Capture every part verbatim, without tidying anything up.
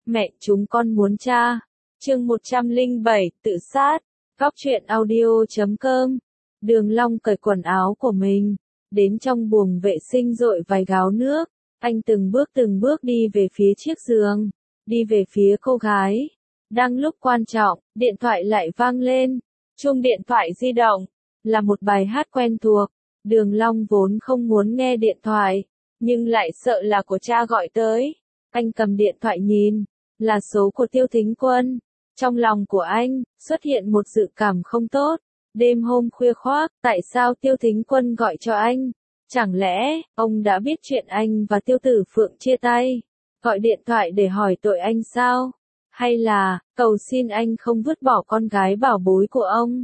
Mẹ chúng con muốn cha. Chương một trăm lẻ bảy, tự sát. Góc truyện audio chấm com. Đường Long cởi quần áo của mình, đến trong buồng vệ sinh dội vài gáo nước. Anh từng bước từng bước đi về phía chiếc giường, đi về phía cô gái. Đang lúc quan trọng, điện thoại lại vang lên. Chuông điện thoại di động, là một bài hát quen thuộc. Đường Long vốn không muốn nghe điện thoại, nhưng lại sợ là của cha gọi tới. Anh cầm điện thoại nhìn, là số của Tiêu Thính Quân. Trong lòng của anh, xuất hiện một dự cảm không tốt. Đêm hôm khuya khoác, tại sao Tiêu Thính Quân gọi cho anh? Chẳng lẽ, ông đã biết chuyện anh và Tiêu Tử Phượng chia tay? Gọi điện thoại để hỏi tội anh sao? Hay là, cầu xin anh không vứt bỏ con gái bảo bối của ông?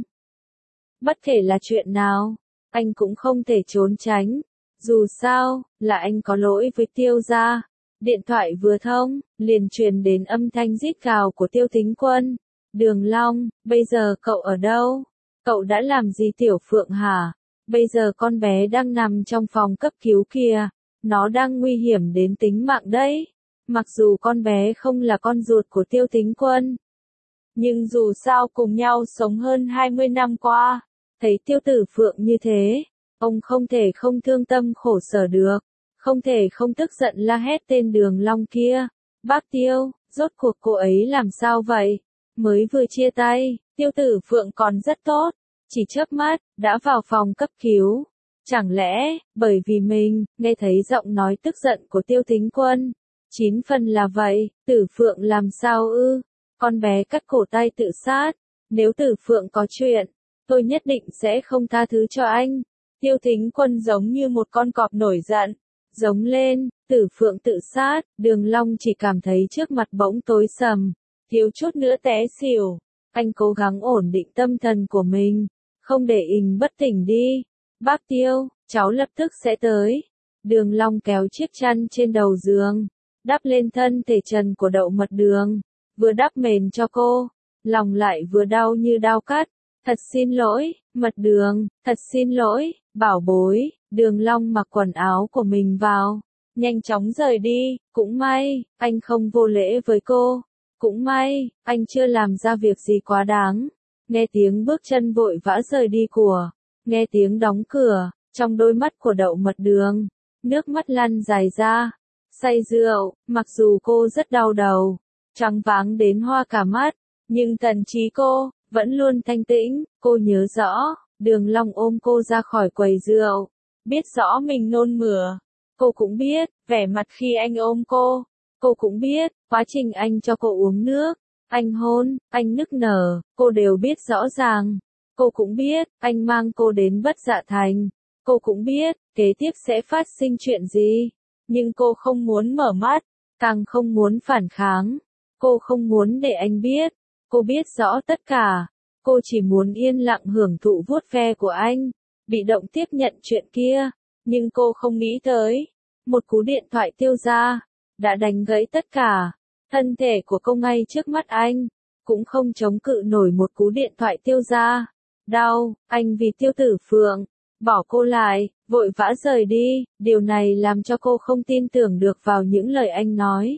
Bất kể là chuyện nào, anh cũng không thể trốn tránh. Dù sao, là anh có lỗi với Tiêu gia. Điện thoại vừa thông, liền truyền đến âm thanh rít gào của Tiêu Thính Quân. Đường Long, bây giờ cậu ở đâu? Cậu đã làm gì Tiểu Phượng hả? Bây giờ con bé đang nằm trong phòng cấp cứu kìa. Nó đang nguy hiểm đến tính mạng đấy. Mặc dù con bé không là con ruột của Tiêu Thính Quân, nhưng dù sao cùng nhau sống hơn hai mươi năm qua. Thấy Tiêu Tử Phượng như thế, ông không thể không thương tâm khổ sở được. Không thể không tức giận la hét tên Đường Long kia. Bác Tiêu, rốt cuộc cô ấy làm sao vậy? Mới vừa chia tay, Tiêu Tử Phượng còn rất tốt. Chỉ chớp mắt, đã vào phòng cấp cứu. Chẳng lẽ, bởi vì mình, nghe thấy giọng nói tức giận của Tiêu Thính Quân. Chín phần là vậy, Tử Phượng làm sao ư? Con bé cắt cổ tay tự sát. Nếu Tử Phượng có chuyện, tôi nhất định sẽ không tha thứ cho anh. Tiêu Thính Quân giống như một con cọp nổi giận. Giống lên, Tử Phượng tự sát. Đường Long chỉ cảm thấy trước mặt bỗng tối sầm, thiếu chút nữa té xỉu. Anh cố gắng ổn định tâm thần của mình, không để ình bất tỉnh đi. Bác Tiêu, cháu lập tức sẽ tới. Đường Long kéo chiếc chăn trên đầu giường, đắp lên thân thể trần của Đậu Mật Đường, vừa đắp mền cho cô, lòng lại vừa đau như đau cắt. Thật xin lỗi, Mật Đường, thật xin lỗi, bảo bối. Đường Long mặc quần áo của mình vào, nhanh chóng rời đi. Cũng may, anh không vô lễ với cô. Cũng may, anh chưa làm ra việc gì quá đáng. Nghe tiếng bước chân vội vã rời đi của, nghe tiếng đóng cửa, trong đôi mắt của Đậu Mật Đường, nước mắt lăn dài ra. Say rượu, mặc dù cô rất đau đầu, choáng váng đến hoa cả mắt, nhưng thần trí cô vẫn luôn thanh tĩnh. Cô nhớ rõ, Đường Long ôm cô ra khỏi quầy rượu, biết rõ mình nôn mửa. Cô cũng biết, vẻ mặt khi anh ôm cô. Cô cũng biết, quá trình anh cho cô uống nước, anh hôn, anh nức nở, cô đều biết rõ ràng. Cô cũng biết, anh mang cô đến Bất Dạ Thành. Cô cũng biết, kế tiếp sẽ phát sinh chuyện gì. Nhưng cô không muốn mở mắt, càng không muốn phản kháng. Cô không muốn để anh biết. Cô biết rõ tất cả. Cô chỉ muốn yên lặng hưởng thụ vuốt ve của anh, bị động tiếp nhận chuyện kia. Nhưng cô không nghĩ tới, một cú điện thoại Tiêu gia đã đánh gãy tất cả. Thân thể của cô ngay trước mắt anh, cũng không chống cự nổi một cú điện thoại Tiêu gia. Đau, anh vì Tiêu Tử Phượng, bỏ cô lại, vội vã rời đi. Điều này làm cho cô không tin tưởng được vào những lời anh nói.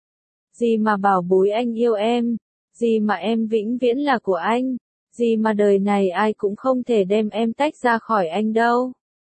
Gì mà bảo bối anh yêu em, gì mà em vĩnh viễn là của anh, gì mà đời này ai cũng không thể đem em tách ra khỏi anh đâu.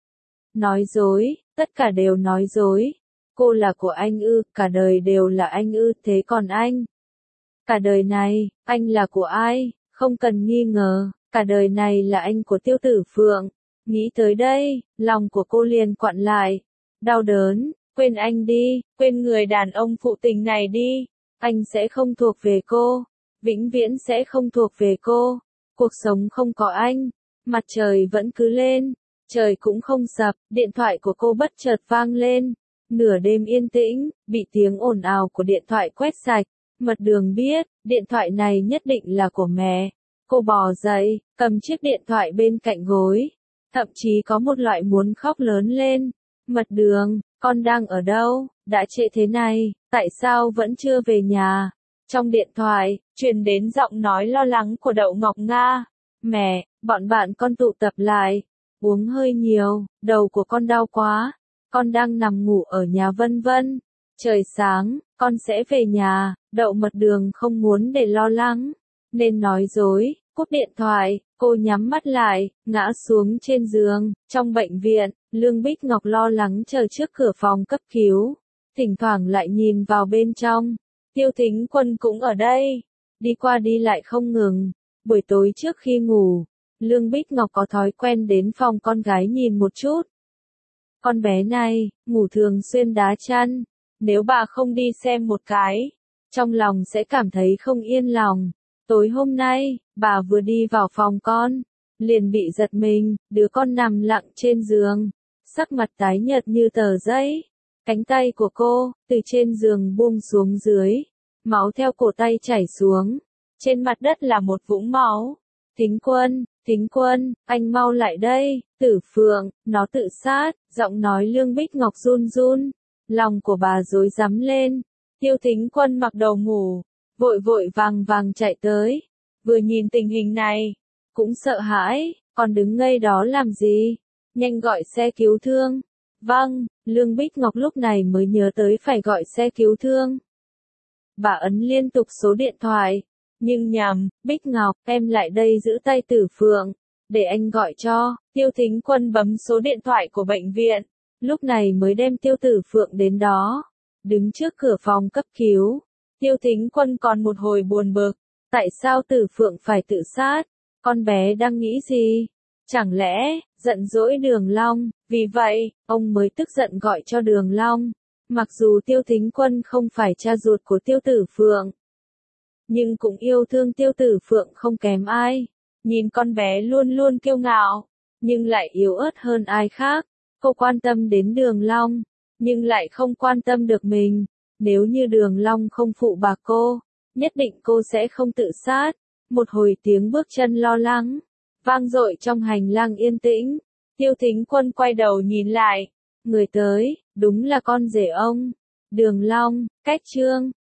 Nói dối, tất cả đều nói dối. Cô là của anh ư, cả đời đều là anh ư, thế còn anh? Cả đời này, anh là của ai? Không cần nghi ngờ, cả đời này là anh của Tiêu Tử Phượng. Nghĩ tới đây, lòng của cô liền quặn lại. Đau đớn, quên anh đi, quên người đàn ông phụ tình này đi. Anh sẽ không thuộc về cô, vĩnh viễn sẽ không thuộc về cô. Cuộc sống không có anh, mặt trời vẫn cứ lên, trời cũng không sập. Điện thoại của cô bất chợt vang lên. Nửa đêm yên tĩnh, bị tiếng ồn ào của điện thoại quét sạch. Mật Đường biết, điện thoại này nhất định là của mẹ. Cô bò dậy, cầm chiếc điện thoại bên cạnh gối. Thậm chí có một loại muốn khóc lớn lên. Mật Đường, con đang ở đâu? Đã trễ thế này, tại sao vẫn chưa về nhà? Trong điện thoại, truyền đến giọng nói lo lắng của Đậu Ngọc Nga. Mẹ, bọn bạn con tụ tập lại. Uống hơi nhiều, đầu của con đau quá. Con đang nằm ngủ ở nhà Vân Vân. Trời sáng, con sẽ về nhà, Đậu Mật Đường không muốn để lo lắng, nên nói dối, cúp điện thoại, cô nhắm mắt lại, ngã xuống trên giường. Trong bệnh viện, Lương Bích Ngọc lo lắng chờ trước cửa phòng cấp cứu, thỉnh thoảng lại nhìn vào bên trong. Tiêu Thính Quân cũng ở đây, đi qua đi lại không ngừng. Buổi tối trước khi ngủ, Lương Bích Ngọc có thói quen đến phòng con gái nhìn một chút. Con bé này, ngủ thường xuyên đá chăn, nếu bà không đi xem một cái, trong lòng sẽ cảm thấy không yên lòng. Tối hôm nay, bà vừa đi vào phòng con, liền bị giật mình, đứa con nằm lặng trên giường, sắc mặt tái nhợt như tờ giấy. Cánh tay của cô, từ trên giường buông xuống dưới, máu theo cổ tay chảy xuống, trên mặt đất là một vũng máu. Thính Quân, Thính Quân, anh mau lại đây, Tử Phượng, nó tự sát, giọng nói Lương Bích Ngọc run run, lòng của bà rối rắm lên. Tiêu Thính Quân mặc đồ ngủ, vội vội vàng vàng chạy tới, vừa nhìn tình hình này, cũng sợ hãi, còn đứng ngây đó làm gì, nhanh gọi xe cứu thương. Vâng, Lương Bích Ngọc lúc này mới nhớ tới phải gọi xe cứu thương. Bà ấn liên tục số điện thoại, nhưng nhầm, Bích Ngọc, em lại đây giữ tay Tử Phượng, để anh gọi cho. Tiêu Thính Quân bấm số điện thoại của bệnh viện, lúc này mới đem Tiêu Tử Phượng đến đó. Đứng trước cửa phòng cấp cứu, Tiêu Thính Quân còn một hồi buồn bực, tại sao Tử Phượng phải tự sát, con bé đang nghĩ gì, chẳng lẽ, giận dỗi Đường Long, vì vậy, ông mới tức giận gọi cho Đường Long. Mặc dù Tiêu Thính Quân không phải cha ruột của Tiêu Tử Phượng, nhưng cũng yêu thương Tiêu Tử Phượng không kém ai. Nhìn con bé luôn luôn kiêu ngạo, nhưng lại yếu ớt hơn ai khác. Cô quan tâm đến Đường Long, nhưng lại không quan tâm được mình. Nếu như Đường Long không phụ bạc cô, nhất định cô sẽ không tự sát. Một hồi tiếng bước chân lo lắng vang dội trong hành lang yên tĩnh. Tiêu Thính Quân quay đầu nhìn lại, người tới, đúng là con rể ông, Đường Long. Cách chương